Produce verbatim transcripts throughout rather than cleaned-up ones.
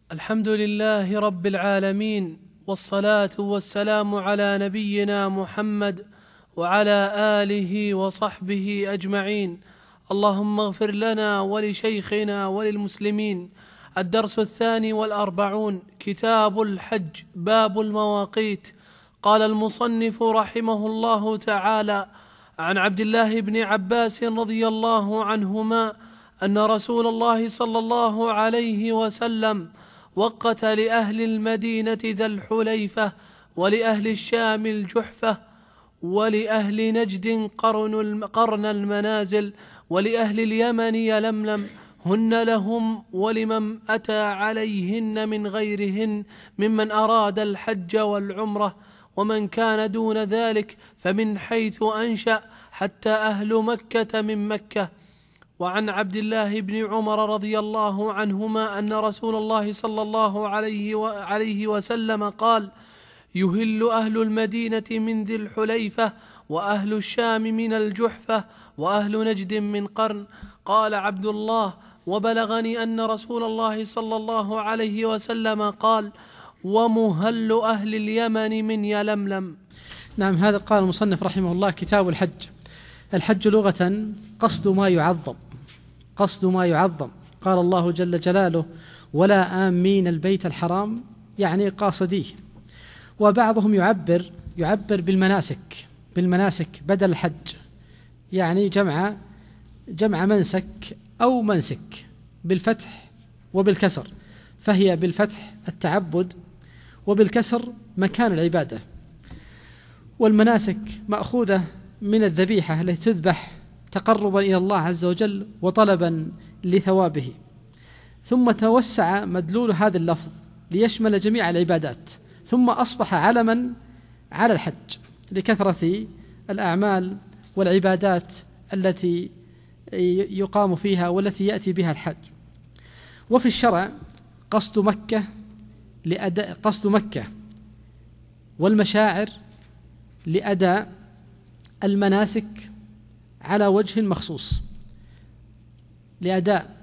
الحمد لله رب العالمين، والصلاة والسلام على نبينا محمد وعلى آله وصحبه أجمعين. اللهم اغفر لنا ولشيخنا وللمسلمين. الدرس الثاني والأربعون، كتاب الحج، باب المواقيت. قال المصنف رحمه الله تعالى: عن عبد الله بن عباس رضي الله عنهما أن رسول الله صلى الله عليه وسلم وقت لأهل المدينة ذا الحليفة، ولأهل الشام الجحفة، ولأهل نجد قرن قرن المنازل، ولأهل اليمن يلملم، هن لهم ولمن أتى عليهن من غيرهن ممن أراد الحج والعمرة، ومن كان دون ذلك فمن حيث أنشأ حتى أهل مكة من مكة. وعن عبد الله بن عمر رضي الله عنهما أن رسول الله صلى الله عليه وسلم قال: يهل أهل المدينة من ذي الحليفة، وأهل الشام من الجحفة، وأهل نجد من قرن. قال عبد الله: وبلغني أن رسول الله صلى الله عليه وسلم قال: ومهل أهل اليمن من يلملم. نعم، هذا قال المصنف رحمه الله: كتاب الحج. الحج لغة قصد ما يعظم، قصد ما يعظم. قال الله جل جلاله: ولا آمين البيت الحرام، يعني قاصديه. وبعضهم يعبر يعبر بالمناسك بالمناسك بدل الحج، يعني جمع جمع منسك أو منسك بالفتح وبالكسر، فهي بالفتح التعبد، وبالكسر مكان العبادة. والمناسك مأخوذة من الذبيحة التي تذبح تقربا إلى الله عز وجل وطلبا لثوابه. ثم توسع مدلول هذا اللفظ ليشمل جميع العبادات، ثم أصبح علما على الحج لكثرة الأعمال والعبادات التي يقام فيها والتي يأتي بها الحج. وفي الشرع قصد مكة لأداء قصد مكة والمشاعر لأداء المناسك على وجه مخصوص، لأداء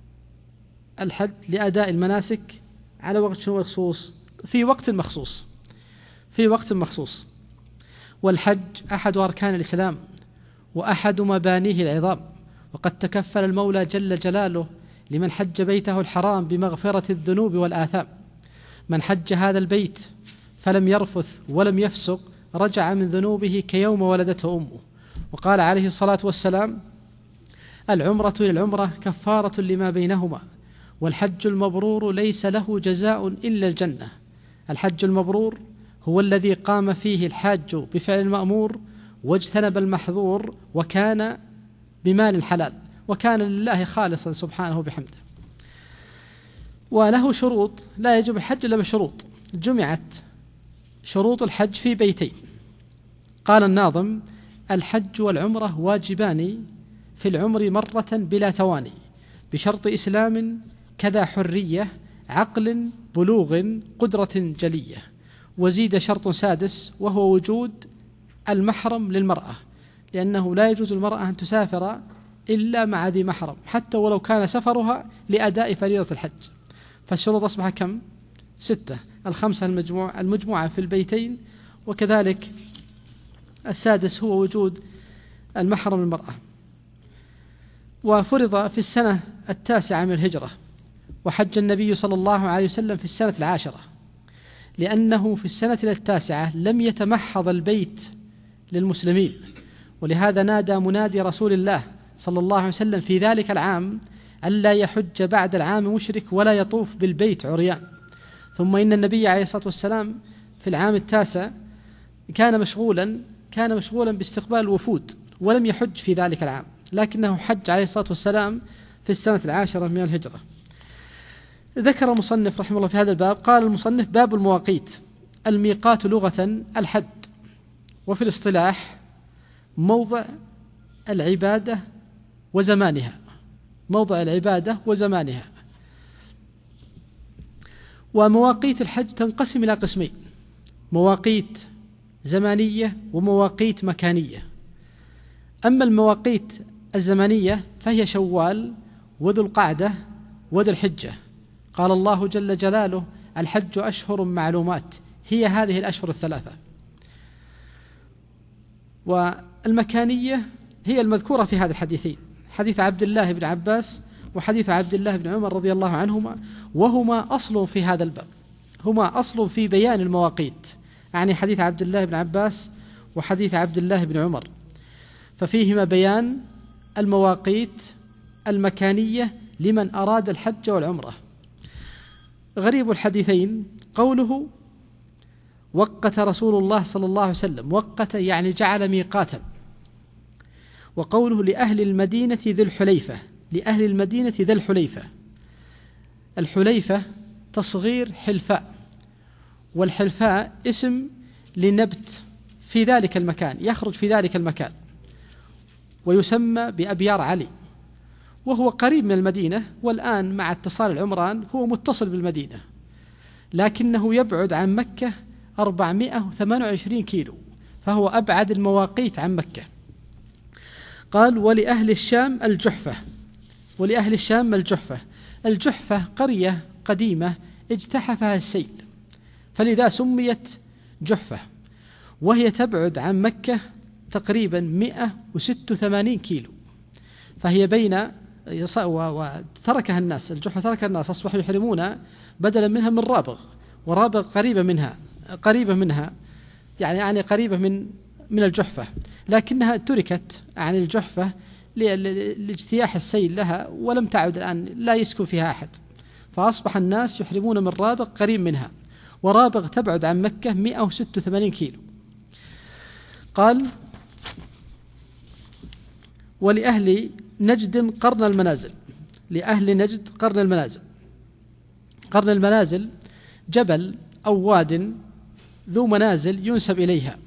الحج لأداء المناسك على وجه مخصوص في وقت مخصوص في وقت مخصوص. والحج أحد أركان الإسلام وأحد مبانيه العظام، وقد تكفل المولى جل جلاله لمن حج بيته الحرام بمغفرة الذنوب والآثام. من حج هذا البيت فلم يرفث ولم يفسق رجع من ذنوبه كيوم ولدته أمه. وقال عليه الصلاة والسلام: العمرة إلى العمرة كفارة لما بينهما، والحج المبرور ليس له جزاء إلا الجنة. الحج المبرور هو الذي قام فيه الحاج بفعل المأمور واجتنب المحظور، وكان بمال حلال، وكان لله خالصا سبحانه بحمده. وله شروط، لا يجب الحج إلا بشروط. جمعت شروط الحج في بيتين. قال الناظم: الحج والعمرة واجبان في العمر مرة بلا تواني، بشرط إسلام كذا حرية، عقل بلوغ قدرة جلية. وزيد شرط سادس وهو وجود المحرم للمرأة، لأنه لا يجوز المرأة أن تسافر إلا مع ذي محرم، حتى ولو كان سفرها لأداء فريضة الحج. فالشروط أصبح كم؟ ستة: الخمسة المجموع المجموعة في البيتين، وكذلك السادس هو وجود المحرم للمرأة. وفرض في السنة التاسعة من الهجرة، وحج النبي صلى الله عليه وسلم في السنة العاشرة، لأنه في السنة التاسعة لم يتمحض البيت للمسلمين، ولهذا نادى منادي رسول الله صلى الله عليه وسلم في ذلك العام ألا يحج بعد العام مشرك ولا يطوف بالبيت عريان. ثم إن النبي عليه الصلاة والسلام في العام التاسع كان مشغولا كان مشغولا باستقبال الوفود، ولم يحج في ذلك العام، لكنه حج عليه الصلاة والسلام في السنة العاشرة من الهجرة. ذكر المصنف رحمه الله في هذا الباب، قال المصنف: باب المواقيت. الميقات لغة الحد، وفي الاصطلاح موضع العبادة وزمانها موضع العبادة وزمانها. ومواقيت الحج تنقسم إلى قسمين: مواقيت زمانية ومواقيت مكانية. أما المواقيت الزمنية فهي شوال وذو القعدة وذو الحجة. قال الله جل جلاله: الحج أشهر معلومات، هي هذه الأشهر الثلاثة. والمكانية هي المذكورة في هذا الحديثين، حديث عبد الله بن عباس وحديث عبد الله بن عمر رضي الله عنهما، وهما أصل في هذا الباب، هما أصل في بيان المواقيت، يعني حديث عبد الله بن عباس وحديث عبد الله بن عمر، ففيهما بيان المواقيت المكانية لمن أراد الحج والعمرة. غريب الحديثين قوله: وقت رسول الله صلى الله عليه وسلم، وقت يعني جعل ميقاتا، وقوله: لأهل المدينة ذي الحليفة، لأهل المدينة ذي الحليفة. الحليفة تصغير حلفاء، والحلفاء اسم لنبت في ذلك المكان، يخرج في ذلك المكان، ويسمى بأبيار علي، وهو قريب من المدينة، والآن مع اتصال العمران هو متصل بالمدينة، لكنه يبعد عن مكة أربعمائة وثمانية وعشرين كيلو، فهو أبعد المواقيت عن مكة. قال: ولأهل الشام الجحفة، ولأهل الشام الجحفة. الجحفة قرية قديمة اجتحفها السيل، فلذا سميت جحفة، وهي تبعد عن مكة تقريبا مئة وستة وثمانين كيلو، فهي بين، وتركها الناس، الجحفة تركها الناس، أصبحوا يحرمون بدلا منها من رابغ، ورابغ قريبة منها قريبة منها يعني يعني قريبة من من الجحفة، لكنها تركت عن الجحفة لاجتياح السيل لها، ولم تعد الآن، لا يسكن فيها أحد، فأصبح الناس يحرمون من رابغ قريب منها، ورابغ تبعد عن مكة مئة وستة وثمانين كيلو. قال: ولأهل نجد قرن المنازل، لأهل نجد قرن المنازل. قرن المنازل جبل أو واد ذو منازل ينسب إليها،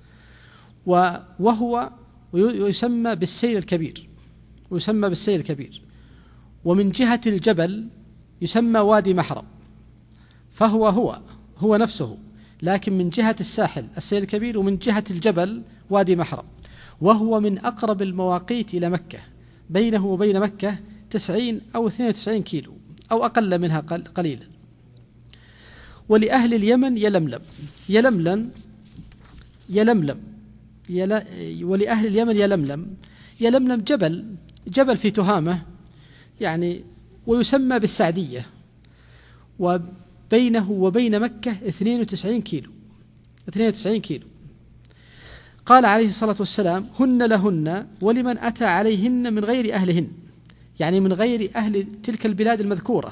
وهو يسمى بالسيل الكبير، ويسمى بالسيل الكبير، ومن جهة الجبل يسمى وادي محرم، فهو هو هو نفسه، لكن من جهة الساحل السيل الكبير، ومن جهة الجبل وادي محرم، وهو من أقرب المواقيت إلى مكة، بينه وبين مكة تسعين أو اثنين وتسعين كيلو أو أقل منها قليلا. ولأهل اليمن يلملم، يلملم يلملم يل... ولأهل اليمن يلملم، يلملم جبل جبل في تهامة يعني، ويسمى بالسعدية، وبينه وبين مكة اثنين وتسعين كيلو اثنين وتسعين كيلو. قال عليه الصلاة والسلام: هن لهن ولمن أتى عليهن من غير أهلهن، يعني من غير أهل تلك البلاد المذكورة،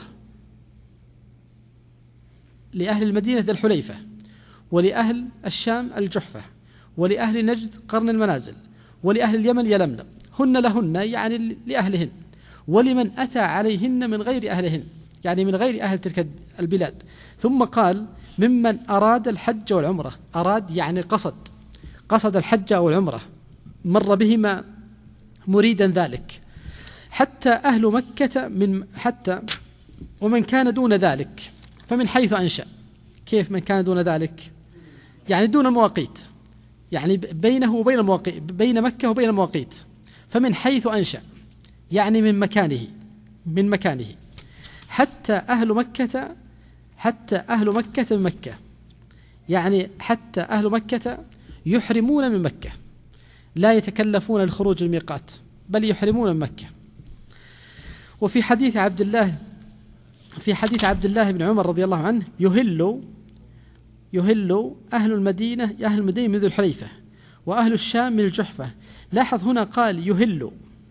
لأهل المدينة ذي الحليفة، ولأهل الشام الجحفة، ولأهل نجد قرن المنازل، ولأهل اليمن يلملم. هن لهن يعني لأهلهن، ولمن أتى عليهن من غير أهلهن يعني من غير أهل تلك البلاد. ثم قال: ممن أراد الحج والعمرة، أراد يعني قصد قصد الحج أو العمرة، مر بهما مريدا ذلك، حتى أهل مكة من حتى ومن كان دون ذلك فمن حيث أنشأ. كيف من كان دون ذلك؟ يعني دون المواقيت، يعني بينه وبين المواقيت، بين مكة وبين المواقيت، فمن حيث أنشأ يعني من مكانه من مكانه حتى أهل مكة حتى أهل مكة من مكة، يعني حتى أهل مكة يحرمون من مكة، لا يتكلفون الخروج الميقات، بل يحرمون من مكة. وفي حديث عبد الله في حديث عبد الله بن عمر رضي الله عنه: يهل يهل أهل المدينة أهل المدينة من ذو الحليفة، وأهل الشام من الجحفة. لاحظ هنا قال يهل،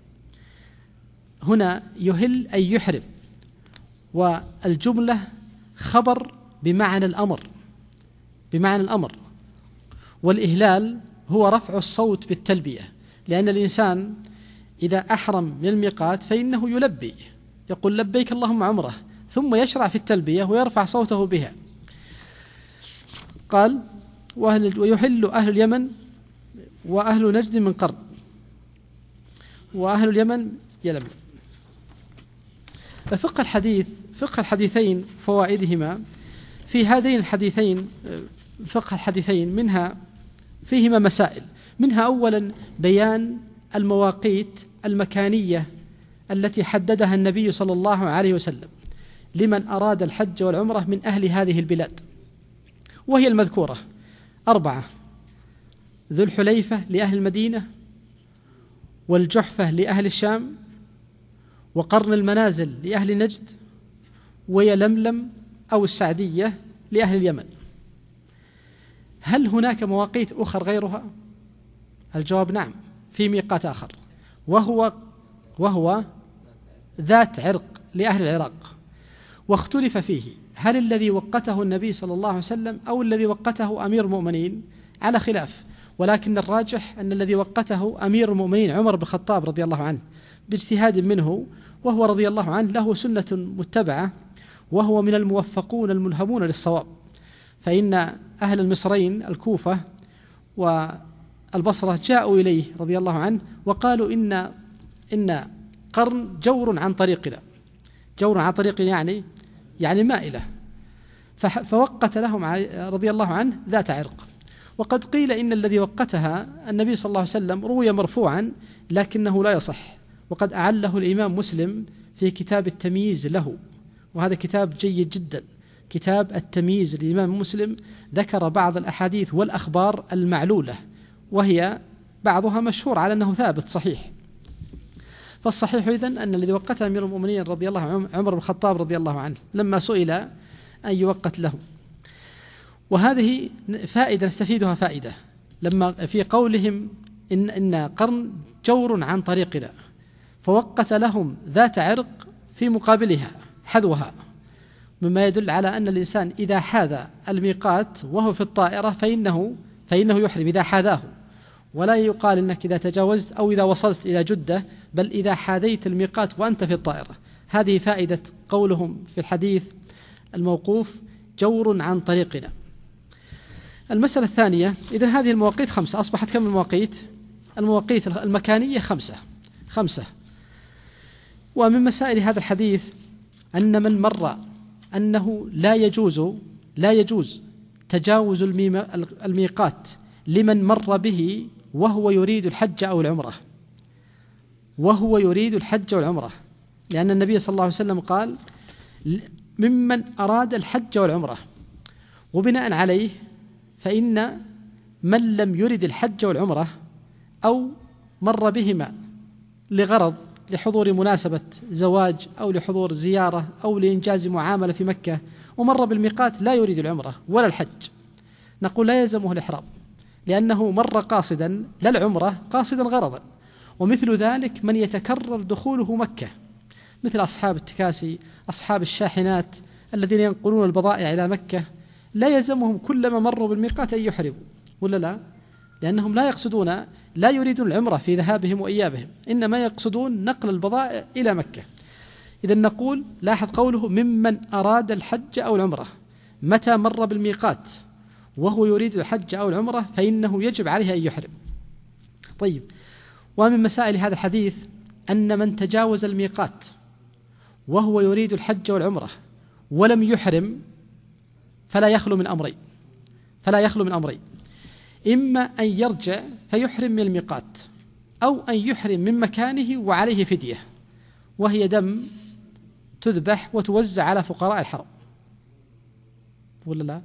هنا يهل أي يحرم، والجملة خبر بمعنى الأمر بمعنى الأمر والإهلال هو رفع الصوت بالتلبية، لأن الإنسان إذا أحرم من الميقات فإنه يلبي، يقول لبيك اللهم عمره، ثم يشرع في التلبية ويرفع صوته بها. قال: وأهل ويحل أهل اليمن وأهل نجد من قرن، وأهل اليمن يلملم. فقه الحديث فقه الحديثين فوائدهما في هذين الحديثين، فقه الحديثين منها فيهما مسائل، منها أولا بيان المواقيت المكانية التي حددها النبي صلى الله عليه وسلم، لمن أراد الحج والعمرة من أهل هذه البلاد، وهي المذكورة أربعة: ذو الحليفة لأهل المدينة، والجحفة لأهل الشام، وقرن المنازل لأهل نجد، ويلملم أو السعدية لأهل اليمن. هل هناك مواقيت أخرى غيرها؟ الجواب نعم، في ميقات آخر، وهو وهو ذات عرق لأهل العراق، واختلف فيه هل الذي وقته النبي صلى الله عليه وسلم أو الذي وقته أمير المؤمنين، على خلاف، ولكن الراجح أن الذي وقته أمير المؤمنين عمر بن الخطاب رضي الله عنه باجتهاد منه، وهو رضي الله عنه له سنة متبعة، وهو من الموفقون الملهمون للصواب، فإن أهل المصرين الكوفة والبصرة جاءوا إليه رضي الله عنه وقالوا إن إن قرن جور عن طريقنا، جور عن طريقنا يعني يعني مائلة، فوقت لهم رضي الله عنه ذات عرق. وقد قيل إن الذي وقتها النبي صلى الله عليه وسلم روي مرفوعا لكنه لا يصح، وقد أعله الإمام مسلم في كتاب التمييز له، وهذا كتاب جيد جدا، كتاب التمييز للإمام مسلم، ذكر بعض الأحاديث والأخبار المعلولة، وهي بعضها مشهور على أنه ثابت صحيح. فالصحيح إذن أن الذي وقته أمير المؤمنين رضي الله عنه عمر بن الخطاب رضي الله عنه لما سئل أن يوقت له. وهذه فائدة نستفيدها فائدة لما في قولهم إن, إن قرن جور عن طريقنا، فوقت لهم ذات عرق في مقابلها حذوها، مما يدل على أن الإنسان إذا حاذى الميقات وهو في الطائرة فإنه فإنه يحرم إذا حاذاه، ولا يقال إنك إذا تجاوزت أو إذا وصلت إلى جدة، بل إذا حاذيت الميقات وأنت في الطائرة. هذه فائدة قولهم في الحديث الموقوف جور عن طريقنا. المسألة الثانية، إذن هذه المواقيت خمسة، أصبحت كم المواقيت؟ المواقيت المكانية خمسة خمسة ومن مسائل هذا الحديث أن من مر أنه لا يجوز لا يجوز تجاوز الميقات لمن مر به وهو يريد الحج أو العمرة، وهو يريد الحج والعمرة، لأن النبي صلى الله عليه وسلم قال ممن أراد الحج والعمرة، وبناء عليه فإن من لم يرد الحج والعمرة أو مر بهما لغرض لحضور مناسبة زواج أو لحضور زيارة أو لإنجاز معاملة في مكة ومر بالميقات لا يريد العمرة ولا الحج، نقول لا يلزمه الإحرام، لأنه مر قاصدا لا العمرة قاصدا غرضا. ومثل ذلك من يتكرر دخوله مكة مثل أصحاب التكاسي، أصحاب الشاحنات الذين ينقلون البضائع إلى مكة، لا يلزمهم كلما مروا بالميقات أن يحرموا، ولا لا؟ لأنهم لا يقصدون لا يريدون العمرة في ذهابهم وإيابهم، إنما يقصدون نقل البضائع إلى مكة. إذن نقول لاحظ قوله ممن أراد الحج أو العمرة، متى مر بالميقات وهو يريد الحج أو العمرة فإنه يجب عليه أن يحرم. طيب، ومن مسائل هذا الحديث أن من تجاوز الميقات وهو يريد الحج والعمرة ولم يحرم فلا يخلو من أمرين فلا يخلو من أمرين إما أن يرجع فيحرم من الميقات، أو أن يحرم من مكانه وعليه فدية، وهي دم تذبح وتوزع على فقراء الحرم، ولا لا؟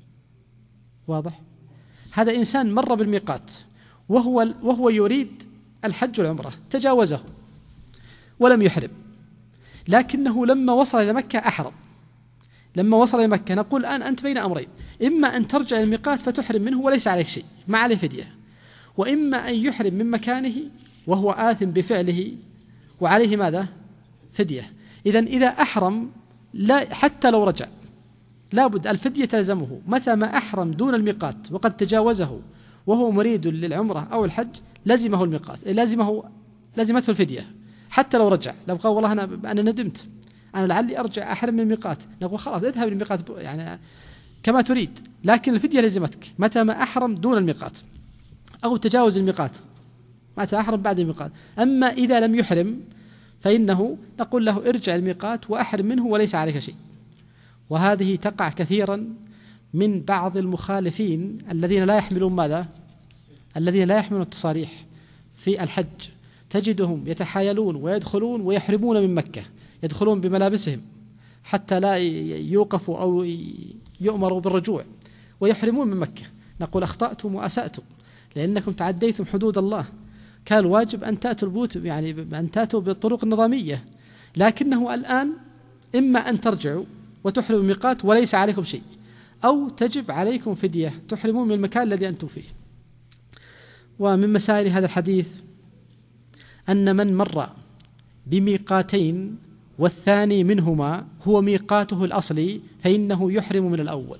واضح؟ هذا إنسان مر بالميقات وهو وهو يريد الحج والعمرة، تجاوزه ولم يحرم، لكنه لما وصل إلى مكة أحرم. لما وصل إلى مكة نقول الآن أنت بين أمرين، إما أن ترجع إلى الميقات فتحرم منه وليس عليك شيء ما عليه فدية، وإما أن يحرم من مكانه وهو آثم بفعله وعليه ماذا؟ فدية. إذن إذا أحرم لا حتى لو رجع لابد الفدية تلزمه، متى ما أحرم دون الميقات وقد تجاوزه وهو مريد للعمرة أو الحج لازمه الميقات، لازمه لازمته الفدية حتى لو رجع. لو قال والله أنا أنا ندمت، أنا لعلي أرجع أحرم من الميقات، نقول خلاص اذهب للميقات يعني كما تريد، لكن الفدية لازمتك متى ما أحرم دون الميقات أو تجاوز الميقات، متى أحرم بعد الميقات. أما إذا لم يحرم فإنه نقول له ارجع الميقات وأحرم منه وليس عليك شيء. وهذه تقع كثيرا من بعض المخالفين الذين لا يحملون ماذا؟ الذين لا يحملون التصاريح في الحج، تجدهم يتحايلون ويدخلون ويحرمون من مكة، يدخلون بملابسهم حتى لا يوقفوا أو يؤمروا بالرجوع ويحرمون من مكة. نقول أخطأتم وأسأتم لأنكم تعديتم حدود الله، كان الواجب أن تأتوا البيوت يعني أن تأتوا بالطرق النظامية، لكنه الآن إما أن ترجعوا وتحرموا الميقات وليس عليكم شيء، أو تجب عليكم فدية تحرمون من المكان الذي أنتم فيه. ومن مسائل هذا الحديث أن من مر بميقاتين والثاني منهما هو ميقاته الأصلي فإنه يحرم من الأول،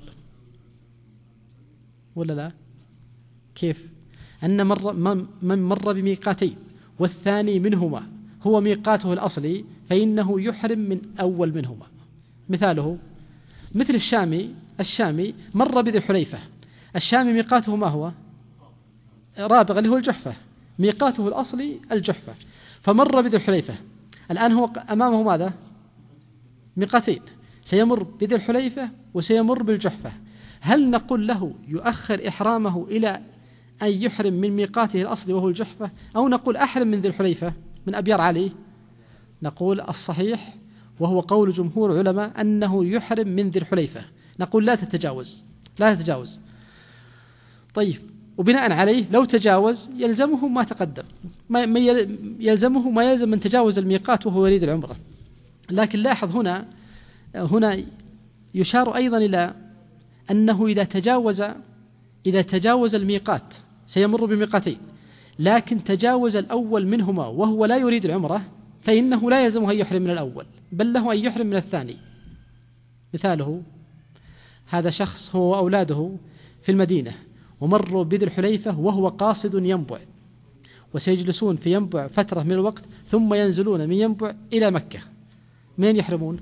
ولا لا؟ كيف؟ أن مر من مر بميقاتين والثاني منهما هو ميقاته الأصلي فإنه يحرم من أول منهما. مثاله مثل الشامي الشامي مر بذي الحليفة، الشامي ميقاته ما هو؟ رابغ اللي هو الجحفة، ميقاته الأصلي الجحفة، فمر بذي الحليفة، الآن هو أمامه ماذا؟ ميقاتين، سيمر بذي الحليفة وسيمر بالجحفة. هل نقول له يؤخر إحرامه إلى أن يحرم من ميقاته الأصلي وهو الجحفة، أو نقول أحرم من ذي الحليفة من أبيار علي؟ نقول الصحيح وهو قول جمهور العلماء أنه يحرم من ذي الحليفة، نقول لا تتجاوز لا تتجاوز. طيب، وبناء عليه لو تجاوز يلزمه ما تقدم، ما يلزمه ما يلزم من تجاوز الميقات وهو يريد العمرة. لكن لاحظ هنا هنا يشار أيضا إلى أنه إذا تجاوز إذا تجاوز الميقات سيمر بميقاتين، لكن تجاوز الأول منهما وهو لا يريد العمرة فإنه لا يلزمه أن يحرم من الأول، بل له أن يحرم من الثاني. مثاله هذا شخص هو وأولاده في المدينة ومروا بذي الحليفة وهو قاصد ينبع، وسيجلسون في ينبع فترة من الوقت ثم ينزلون من ينبع إلى مكة، من يحرمون؟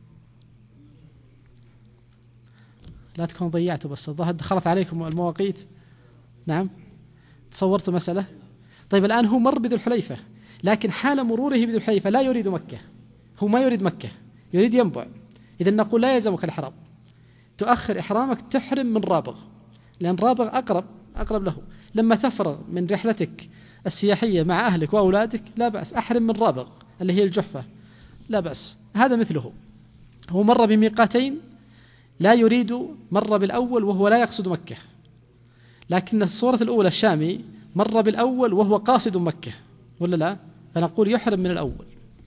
لا تكون ضيعتوا بس الظاهر دخلت عليكم المواقيت. نعم، تصورت مسألة. طيب الآن هو مر بذي الحليفة، لكن حال مروره بذي الحليفة لا يريد مكة، هو ما يريد مكة، يريد ينبع، إذن نقول لا يلزمك الإحرام، تؤخر إحرامك، تحرم من رابغ، لأن رابغ أقرب أقرب له. لما تفرغ من رحلتك السياحية مع أهلك وأولادك لا بأس، أحرم من رابغ اللي هي الجحفة، لا بأس. هذا مثله، هو مر بميقاتين لا يريد، مر بالأول وهو لا يقصد مكة، لكن الصورة الأولى الشامي مر بالأول وهو قاصد مكة، ولا لا؟ فنقول يحرم من الأول.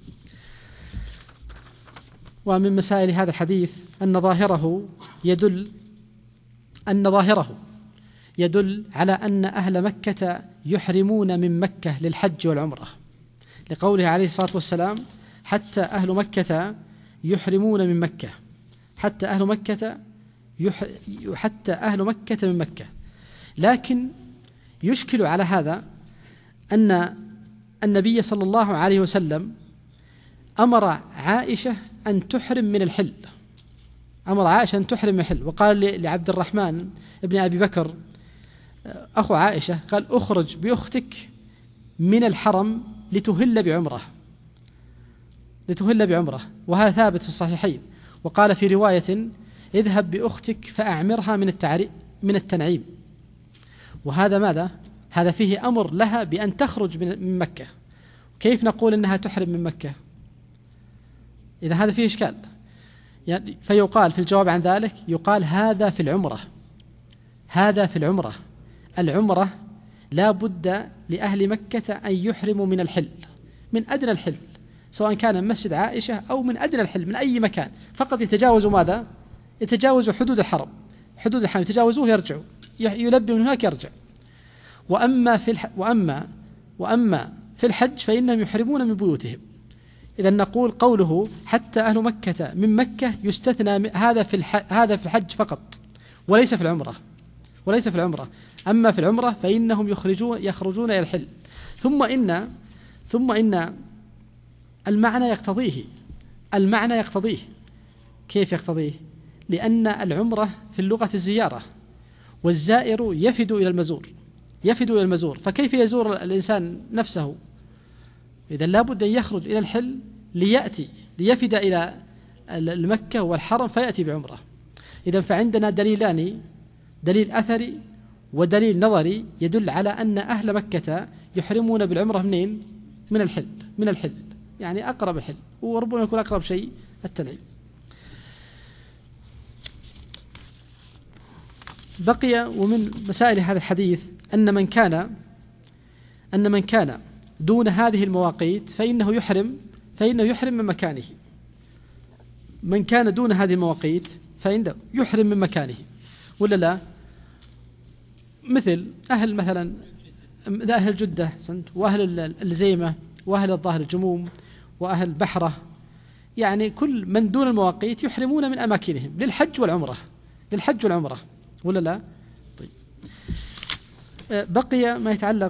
ومن مسائل هذا الحديث أن ظاهره يدل أن ظاهره يدل على أن أهل مكة يحرمون من مكة للحج والعمرة، لقوله عليه الصلاة والسلام حتى أهل مكة يحرمون من مكة، حتى أهل مكة يح... حتى أهل مكة من مكة. لكن يشكل على هذا أن النبي صلى الله عليه وسلم أمر عائشة أن تحرم من الحل، أمر عائشة أن تحرم من الحل، وقال لعبد الرحمن ابن أبي بكر أخو عائشة، قال أخرج بأختك من الحرم لتهل بعمرة لتهل بعمرة وهذا ثابت في الصحيحين. وقال في رواية اذهب بأختك فأعمرها من التعري من التنعيم، وهذا ماذا؟ هذا فيه أمر لها بأن تخرج من مكة. كيف نقول أنها تحرم من مكة؟ إذا هذا فيه إشكال، يعني فيقال في الجواب عن ذلك يقال هذا في العمرة هذا في العمرة العمرة لا بد لأهل مكة أن يحرموا من الحل، من أدنى الحل، سواء كان مسجد عائشة أو من أدنى الحل من أي مكان، فقط يتجاوزوا ماذا؟ يتجاوزوا حدود الحرم، حدود الحرم يتجاوزوه يرجعوا، يلبي من هناك يرجع. وأما في الح... وأما وأما في الحج فإنهم يحرمون من بيوتهم. إذا نقول قوله حتى أهل مكة من مكة يستثنى هذا في الح... هذا في الحج فقط، وليس في العمرة وليس في العمرة أما في العمرة فإنهم يخرجون يخرجون إلى الحل. ثم إن ثم إن المعنى يقتضيه المعنى يقتضيه كيف يقتضيه؟ لأن العمرة في اللغة الزيارة، والزائر يفد إلى المزور يفد إلى المزور فكيف يزور الإنسان نفسه؟ إذا لابد أن يخرج إلى الحل ليأتي ليفد إلى المكة والحرم فيأتي بعمرة. إذا فعندنا دليلان، دليل أثري ودليل نظري يدل على أن أهل مكة يحرمون بالعمرة منين؟ من الحل من الحل يعني أقرب الحل، وربما يكون أقرب شيء التنعيم. بقي ومن مسائل هذا الحديث أن من كان أن من كان دون هذه المواقيت فإنه يحرم فإنه يحرم من مكانه. من كان دون هذه المواقيت فإنه يحرم من مكانه ولا لا؟ مثل أهل مثلا أهل جدة وأهل الزيمة وأهل الظاهر الجموم وأهل بحرة، يعني كل من دون المواقيت يحرمون من أماكنهم للحج والعمرة للحج والعمرة ولا لا؟ طيب، بقي ما يتعلق.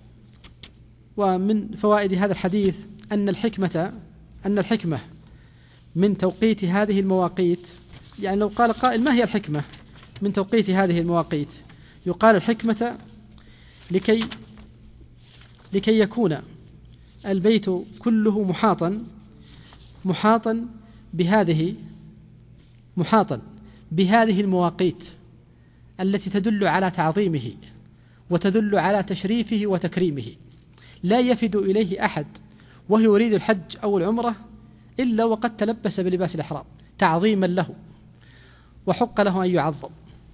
ومن فوائد هذا الحديث أن الحكمة أن الحكمة من توقيت هذه المواقيت، يعني لو قال قائل ما هي الحكمة من توقيت هذه المواقيت؟ يقال الحكمة لكي لكي يكون البيت كله محاطا محاطا بهذه محاطا بهذه المواقيت التي تدل على تعظيمه وتدل على تشريفه وتكريمه، لا يفد إليه أحد وهو يريد الحج أو العمرة إلا وقد تلبس بلباس الإحرام تعظيما له وحق له أن يعظم.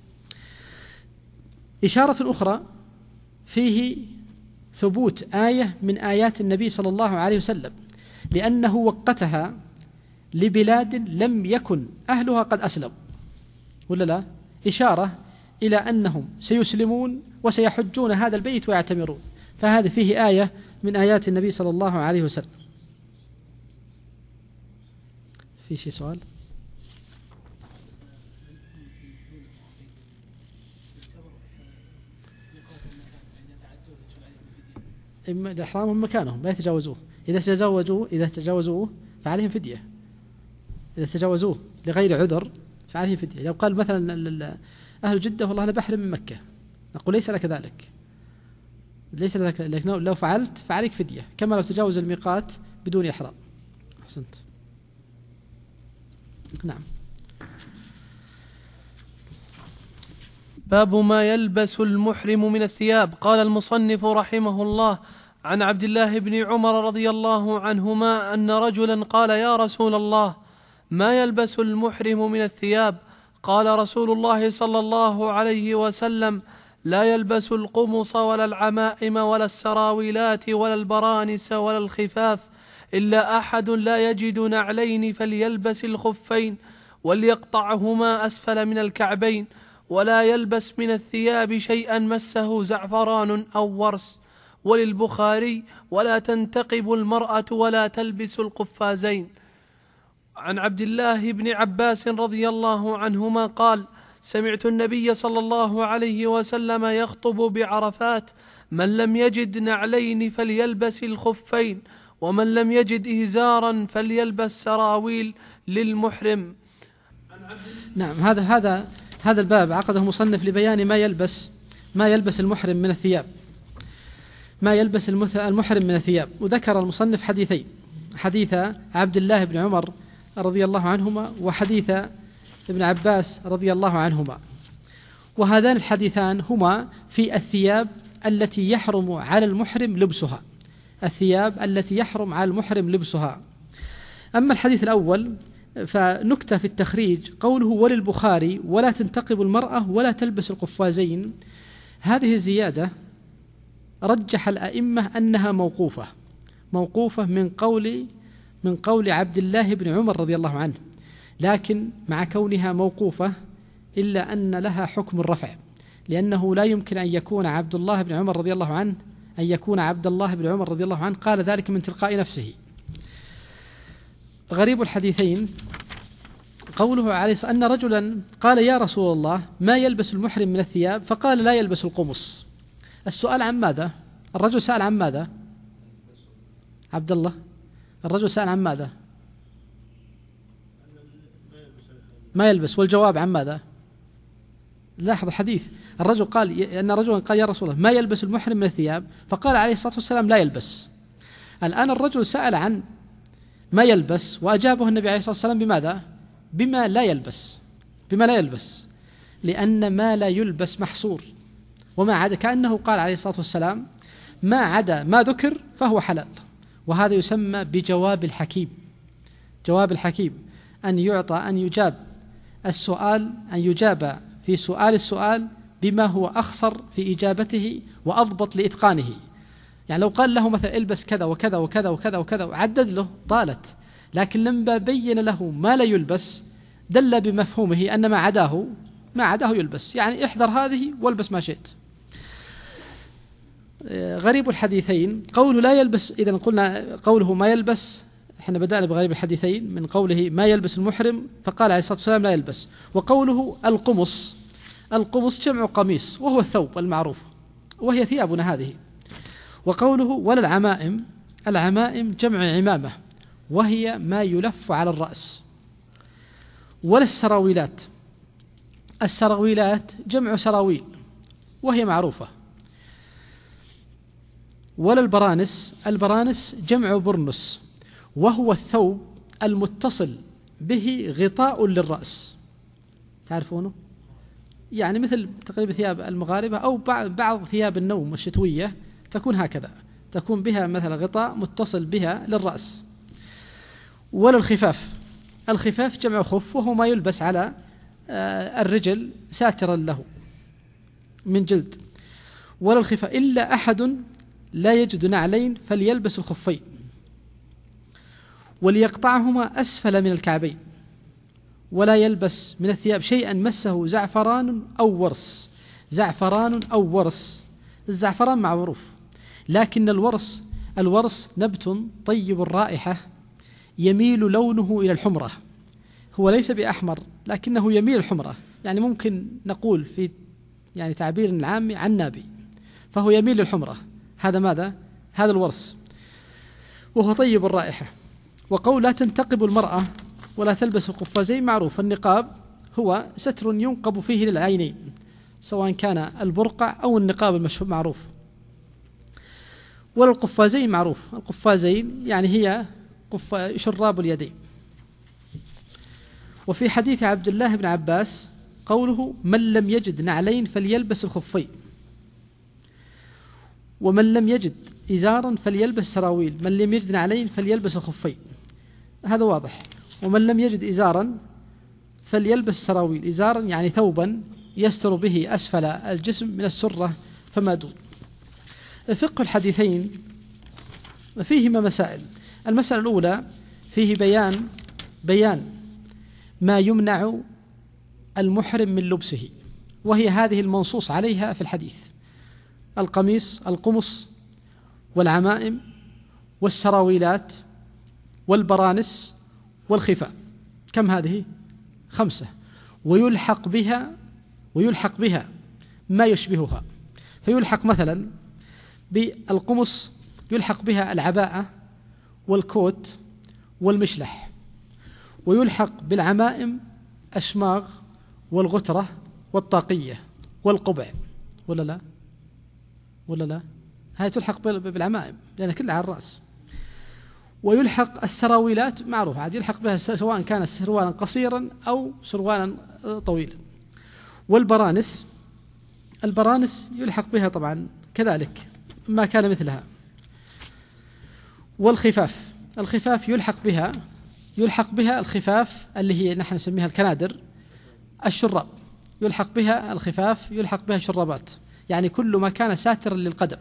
إشارة أخرى فيه ثبوت آية من آيات النبي صلى الله عليه وسلم، لأنه وقتها لبلاد لم يكن أهلها قد أسلموا ولا لا؟ إشارة إلى أنهم سيسلمون وسيحجون هذا البيت ويعتمرون، فهذا فيه آية من آيات النبي صلى الله عليه وسلم. في شيء سؤال؟ إما الإحرام هم مكانهم لا يتجاوزوه، إذا تجاوزوه إذا تجاوزوه فعليهم فدية، إذا تجاوزوه لغير عذر فعليهم فدية. لو قال مثلا أهل جدة والله أنا بحرم من مكة، نقول ليس لك ذلك ليس لك لكن لو فعلت فعليك فدية كما لو تجاوز الميقات بدون إحرام. أحسنت. نعم. باب ما يلبس المحرم من الثياب. قال المصنف رحمه الله: عن عبد الله بن عمر رضي الله عنهما أن رجلا قال: يا رسول الله، ما يلبس المحرم من الثياب؟ قال رسول الله صلى الله عليه وسلم: لا يلبس القمص ولا العمائم ولا السراويلات ولا البرانس ولا الخفاف إلا أحد لا يجد نعلين فليلبس الخفين وليقطعهما أسفل من الكعبين، ولا يلبس من الثياب شيئا مسه زعفران أو ورس. وللبخاري: ولا تنتقب المرأة ولا تلبس القفازين. عن عبد الله بن عباس رضي الله عنهما قال: سمعت النبي صلى الله عليه وسلم يخطب بعرفات: من لم يجد نعلين فليلبس الخفين، ومن لم يجد إزارا فليلبس سراويل للمحرم. نعم. هذا هذا هذا الباب عقده مصنف لبيان ما يلبس ما يلبس المحرم من الثياب ما يلبس المحرم من الثياب وذكر المصنف حديثين: حديث عبد الله بن عمر رضي الله عنهما وحديث ابن عباس رضي الله عنهما. وهذان الحديثان هما في الثياب التي يحرم على المحرم لبسها الثياب التي يحرم على المحرم لبسها. أما الحديث الأول فنكتة في التخريج قوله: وللبخاري: ولا تنتقب المرأة ولا تلبس القفازين. هذه الزيادة رجح الأئمة أنها موقوفة موقوفة من قول من قول عبد الله بن عمر رضي الله عنه، لكن مع كونها موقوفة إلا أن لها حكم الرفع، لأنه لا يمكن أن يكون عبد الله بن عمر رضي الله عنه أن يكون عبد الله بن عمر رضي الله عنه قال ذلك من تلقاء نفسه. غريب الحديثين قوله عليه أن رجلا قال: يا رسول الله، ما يلبس المحرم من الثياب؟ فقال: لا يلبس القمص. السؤال عن ماذا؟ الرجل سأل عن ماذا؟ عبد الله، الرجل سأل عن ماذا؟ ما يلبس. والجواب عن ماذا؟ لاحظ الحديث، الرجل قال أن رجلا قال: يا رسول الله، ما يلبس المحرم من الثياب؟ فقال عليه الصلاة والسلام: لا يلبس. الآن الرجل سأل عن ما يلبس وأجابه النبي عليه الصلاة والسلام بماذا؟ بما لا يلبس بما لا يلبس لأن ما لا يلبس محصور، وما عدا، كأنه قال عليه الصلاة والسلام: ما عدا ما ذكر فهو حلال. وهذا يسمى بجواب الحكيم. جواب الحكيم أن يعطى أن يجاب السؤال أن يجاب في سؤال السؤال بما هو أخصر في إجابته وأضبط لإتقانه. يعني لو قال له مثلا البس كذا وكذا وكذا وكذا وكذا وعدد له طالت، لكن لما بين له ما لا يلبس دل بمفهومه أن ما عداه ما عداه يلبس، يعني احذر هذه والبس ما شئت. غريب الحديثين قوله لا يلبس، إذن قلنا قوله ما يلبس، احنا بدأنا بغريب الحديثين من قوله ما يلبس المحرم فقال عليه الصلاة والسلام لا يلبس، وقوله القمص، القمص جمع قميص وهو الثوب المعروف وهي ثيابنا هذه، وقوله ولا العمائم، العمائم جمع عمامة وهي ما يلف على الرأس، ولا السراويلات، السراويلات جمع سراويل وهي معروفة، ولا البرانس، البرانس جمع برنس وهو الثوب المتصل به غطاء للرأس، تعرفونه؟ يعني مثل تقريبا ثياب المغاربة أو بعض ثياب النوم الشتوية تكون هكذا، تكون بها مثلا غطاء متصل بها للرأس. ولا الخفاف، الخفاف جمع خف وهو ما يلبس على الرجل ساترا له من جلد. ولا الخفاف إلا أحد لا يجد نعلين فليلبس الخفين وليقطعهما أسفل من الكعبين، ولا يلبس من الثياب شيئا مسه زعفران أو ورس، زعفران أو ورس، الزعفران معروف، لكن الورس، الورس نبت طيب الرائحة يميل لونه إلى الحمرة، هو ليس بأحمر لكنه يميل الحمرة، يعني ممكن نقول في يعني تعبير العام عنابي، فهو يميل للحمرة، هذا ماذا؟ هذا الورس وهو طيب الرائحة. وقول لا تنتقب المرأة ولا تلبس القفازين معروف، النقاب هو ستر ينقب فيه للعينين سواء كان البرقع أو النقاب المشهور معروف. ولا القفازين معروف، القفازين يعني هي شراب اليدين. وفي حديث عبد الله بن عباس قوله من لم يجد نعلين فليلبس الخفين، ومن لم يجد إزارا فليلبس سراويل، من لم يجد نعلين فليلبس الخفين، هذا واضح. ومن لم يجد إزارا فليلبس سراويل، إزارا يعني ثوبا يستر به أسفل الجسم من السرة فما دون. فقه الحديثين فيهما مسائل، المسألة الأولى فيه بيان بيان ما يمنع المحرم من لبسه، وهي هذه المنصوص عليها في الحديث: القميص، القمص، والعمائم، والسراويلات، والبرانس، والخفاف. كم هذه؟ خمسة. ويلحق بها ويلحق بها ما يشبهها، فيلحق مثلا بالقمص يلحق بها العباءة والكوت والمشلح، ويلحق بالعمائم أشماغ والغترة والطاقية والقبع، ولا لا؟ ولا لا؟ هاي تلحق بالعمائم لأن كلها على الرأس. ويلحق السراويلات معروف عاد يلحق بها سواء كان سروالا قصيرا أو سروالا طويلا. والبرانس، البرانس يلحق بها طبعا كذلك ما كان مثلها. والخفاف، الخفاف يلحق بها يلحق بها الخفاف اللي هي نحن نسميها الكنادر، الشراب يلحق بها الخفاف، يلحق بها الشرابات، يعني كل ما كان ساترا للقدم.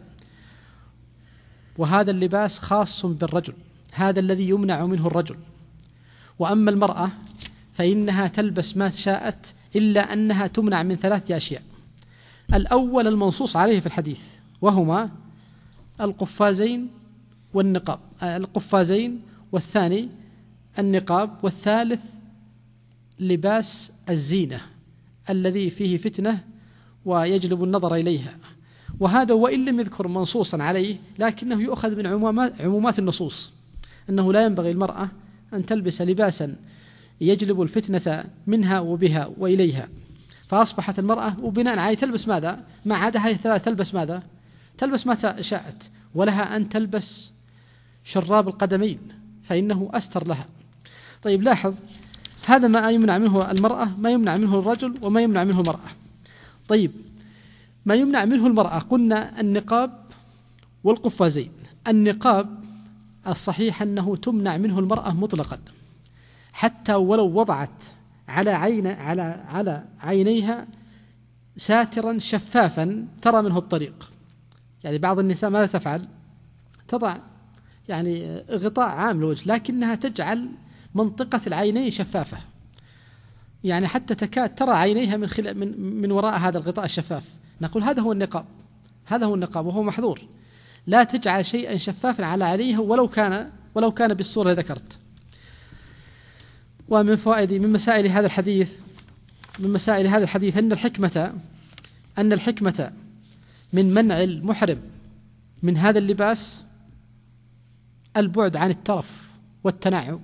وهذا اللباس خاص بالرجل، هذا الذي يمنع منه الرجل. وأما المرأة فإنها تلبس ما شاءت إلا أنها تمنع من ثلاثة أشياء: الأول المنصوص عليه في الحديث وهما القفازين والنقاب، القفازين، والثاني النقاب، والثالث لباس الزينة الذي فيه فتنة ويجلب النظر إليها. وهذا وإن لم يذكر منصوصا عليه لكنه يؤخذ من عمومات, عمومات النصوص، أنه لا ينبغي المرأة أن تلبس لباسا يجلب الفتنة منها وبها وإليها، فأصبحت المرأة وبناء عليه تلبس ماذا؟ ما عدا هذه الثلاث تلبس ماذا؟ تلبس ما شاءت، ولها أن تلبس شراب القدمين فإنه أستر لها. طيب لاحظ، هذا ما يمنع منه المرأة، ما يمنع منه الرجل، وما يمنع منه المرأة. طيب ما يمنع منه المرأة قلنا النقاب والقفازين. النقاب الصحيح أنه تمنع منه المرأة مطلقا، حتى ولو وضعت على عين على على عينيها ساترا شفافا ترى منه الطريق. يعني بعض النساء ماذا تفعل؟ تضع يعني غطاء عام للوجه، لكنها تجعل منطقة العينين شفافة، يعني حتى تكاد ترى عينيها من خلال من من وراء هذا الغطاء الشفاف. نقول هذا هو النقاب، هذا هو النقاب وهو محظور. لا تجعل شيئا شفافا على عينيها ولو كان ولو كان بالصورة ذكرت. ومن فوائد من مسائل هذا الحديث من مسائل هذا الحديث أن الحكمة أن الحكمة من منع المحرم من هذا اللباس البعد عن الترف والتنعم،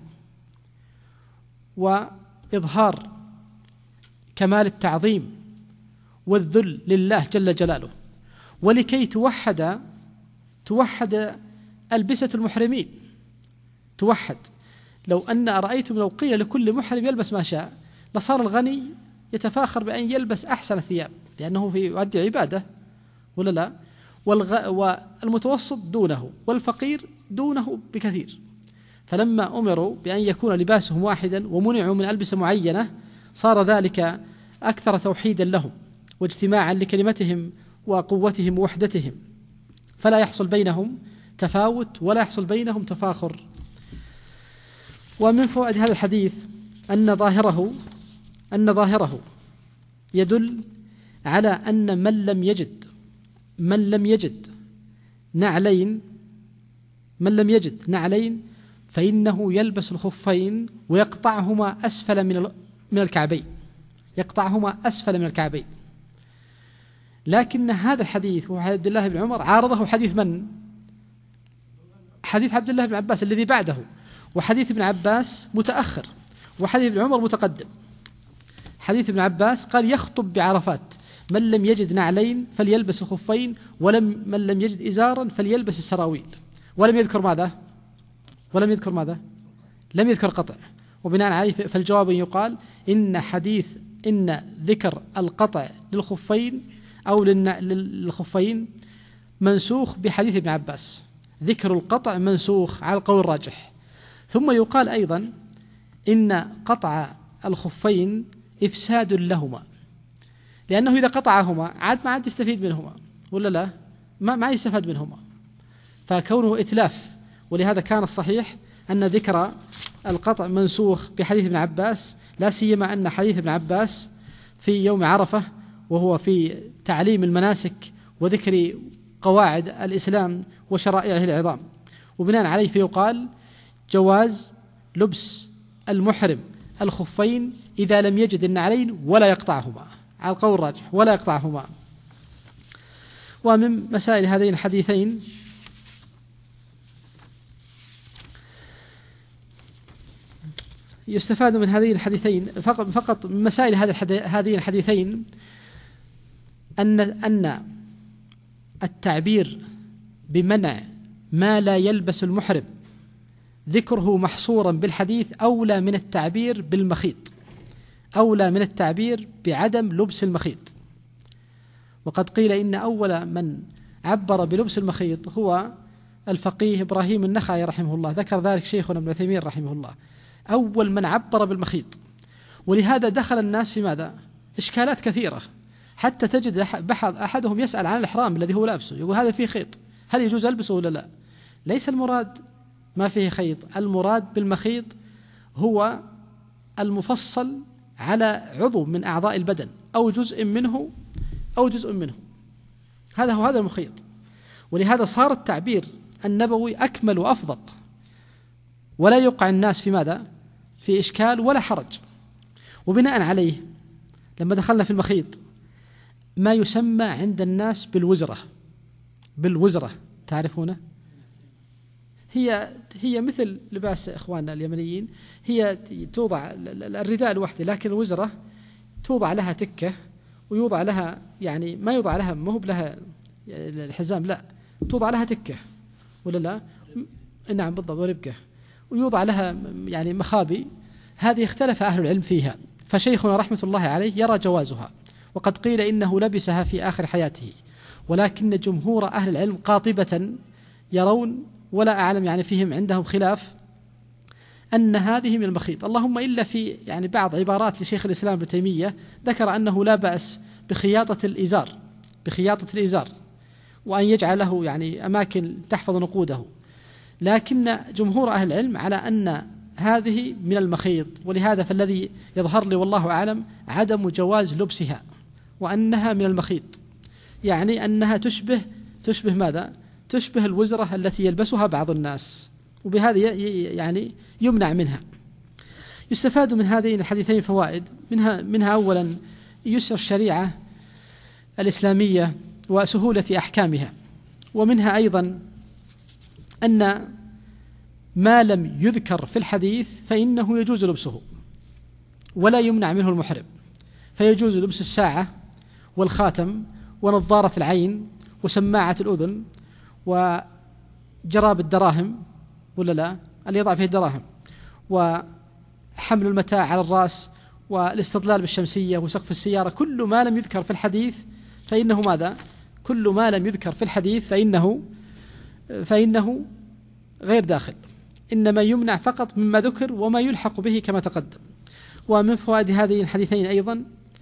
وإظهار كمال التعظيم والذل لله جل جلاله، ولكي توحد توحد ألبسة المحرمين، توحد. لو أن رأيتم لو قيل لكل محرم يلبس ما شاء لصار الغني يتفاخر بأن يلبس أحسن الثياب لأنه في يؤدي عبادة ولا لا، والغ... والمتوسط دونه والفقير دونه بكثير. فلما أمروا بأن يكون لباسهم واحدا ومنعوا من ألبسة معينة صار ذلك أكثر توحيدا لهم واجتماعا لكلمتهم وقوتهم ووحدتهم، فلا يحصل بينهم تفاوت ولا يحصل بينهم تفاخر. ومن فوائد هذا الحديث أن ظاهره أن ظاهره يدل على أن من لم يجد من لم يجد نعلين من لم يجد نعلين فإنه يلبس الخفين ويقطعهما أسفل من من الكعبين يقطعهما أسفل من الكعبين. لكن هذا الحديث هو عبد الله بن عمر عارضه حديث من؟ حديث عبد الله بن عباس الذي بعده، وحديث ابن عباس متأخر وحديث ابن عمر متقدم. حديث ابن عباس قال يخطب بعرفات من لم يجد نعلين فليلبس الخفين، ولم من لم يجد إزارا فليلبس السراويل، ولم يذكر ماذا؟ ولم يذكر ماذا؟ لم يذكر قطع. وبناء عليه فالجواب يقال إن حديث إن ذكر القطع للخفين أو للخفين منسوخ بحديث ابن عباس، ذكر القطع منسوخ على القول الراجح. ثم يقال أيضا إن قطع الخفين إفساد لهما، لأنه إذا قطعهما عاد ما عاد يستفيد منهما ولا لا، ما ما يستفاد منهما، فكونه إتلاف. ولهذا كان الصحيح أن ذكر القطع منسوخ بحديث ابن عباس، لا سيما أن حديث ابن عباس في يوم عرفة وهو في تعليم المناسك وذكر قواعد الإسلام وشرائعه العظام. وبناء عليه فيقال جواز لبس المحرم الخفين إذا لم يجد النعلين ولا يقطعهما، على القول الراجح ولا يقطعهما. ومن مسائل هذين الحديثين يستفاد من هذين الحديثين فقط فقط من مسائل هذين الحديثين أن أن التعبير بمنع ما لا يلبس المحرم ذكره محصورا بالحديث أولى من التعبير بالمخيط، أولى من التعبير بعدم لبس المخيط. وقد قيل إن أول من عبر بلبس المخيط هو الفقيه إبراهيم النخعي رحمه الله، ذكر ذلك شيخنا ابن عثيمين رحمه الله، أول من عبر بالمخيط. ولهذا دخل الناس في ماذا؟ إشكالات كثيرة، حتى تجد بحث أحدهم يسأل عن الإحرام الذي هو لابسه، يقول هذا فيه خيط هل يجوز ألبسه ولا لا؟ ليس المراد ما فيه خيط، المراد بالمخيط هو المفصل على عضو من أعضاء البدن أو جزء منه أو جزء منه، هذا هو هذا المخيط. ولهذا صار التعبير النبوي أكمل وأفضل، ولا يوقع الناس في ماذا؟ في إشكال ولا حرج. وبناء عليه لما دخلنا في المخيط ما يسمى عند الناس بالوزرة، بالوزرة تعرفونه؟ هي هي مثل لباس إخواننا اليمنيين، هي توضع الرداء لوحده، لكن الوزرة توضع لها تكة ويوضع لها يعني ما يوضع لها ما هو لها الحزام، لا توضع لها تكة ولا لا؟ نعم بالضبط، وربكة، ويوضع لها يعني مخابي. هذه اختلف أهل العلم فيها، فشيخنا رحمة الله عليه يرى جوازها، وقد قيل إنه لبسها في آخر حياته، ولكن جمهور أهل العلم قاطبة يرون ولا أعلم يعني فيهم عندهم خلاف أن هذه من المخيط، اللهم إلا في يعني بعض عبارات لشيخ الإسلام ابن تيمية ذكر أنه لا بأس بخياطة الإزار بخياطة الإزار وأن يجعل له يعني أماكن تحفظ نقوده، لكن جمهور أهل العلم على أن هذه من المخيط، ولهذا فالذي يظهر لي والله أعلم عدم جواز لبسها، وأنها من المخيط، يعني أنها تشبه تشبه ماذا؟ تشبه الوزرة التي يلبسها بعض الناس، وبهذا يعني يمنع منها. يستفاد من هذين الحديثين فوائد، منها منها أولا يسر الشريعة الإسلامية وسهولة أحكامها، ومنها أيضا أن ما لم يذكر في الحديث فإنه يجوز لبسه ولا يمنع منه المحرم، فيجوز لبس الساعة والخاتم ونظارة العين وسماعة الأذن وجراب الدراهم ولا لا اللي يضع فيه الدراهم، وحمل المتاع على الرأس، والاستظلال بالشمسية وسقف السيارة. كل ما لم يذكر في الحديث فإنه ماذا؟ كل ما لم يذكر في الحديث فإنه فإنه غير داخل، إنما يمنع فقط مما ذكر وما يلحق به كما تقدم. ومن فوائد هذين الحديثين أيضا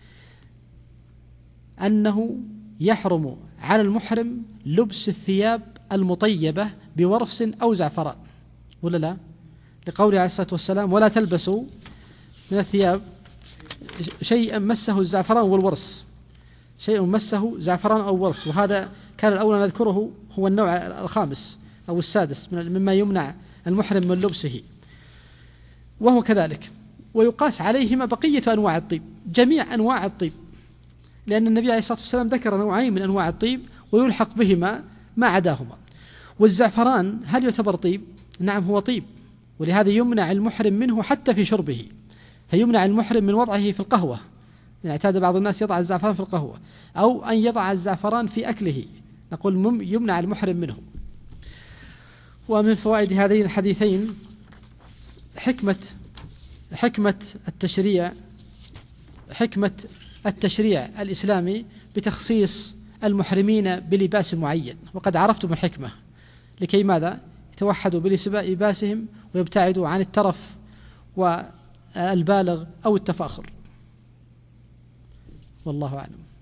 أنه يحرم على المحرم لبس الثياب المطيبة بورس أو زعفران ولا لا، لقوله عليه الصلاة والسلام ولا تلبسوا من الثياب شيئا مسه الزعفران والورس، شيء مسه زعفران أو ورس، وهذا كان الأول نذكره هو النوع الخامس أو السادس مما يمنع المحرم من لبسه، وهو كذلك. ويقاس عليهما بقية أنواع الطيب، جميع أنواع الطيب، لأن النبي عليه الصلاة والسلام ذكر نوعين من أنواع الطيب ويلحق بهما ما عداهما. والزعفران هل يعتبر طيب؟ نعم هو طيب، ولهذا يمنع المحرم منه حتى في شربه، فيمنع المحرم من وضعه في القهوة، يعني اعتاد بعض الناس يضع الزعفران في القهوة، أو أن يضع الزعفران في أكله، نقول يمنع المحرم منه. ومن فوائد هذين الحديثين حكمة حكمة التشريع حكمة التشريع الإسلامي بتخصيص المحرمين بلباس معين، وقد عرفتم الحكمة، لكي ماذا؟ يتوحدوا بلباسهم ويبتعدوا عن الترف والبالغ أو التفاخر، والله أعلم.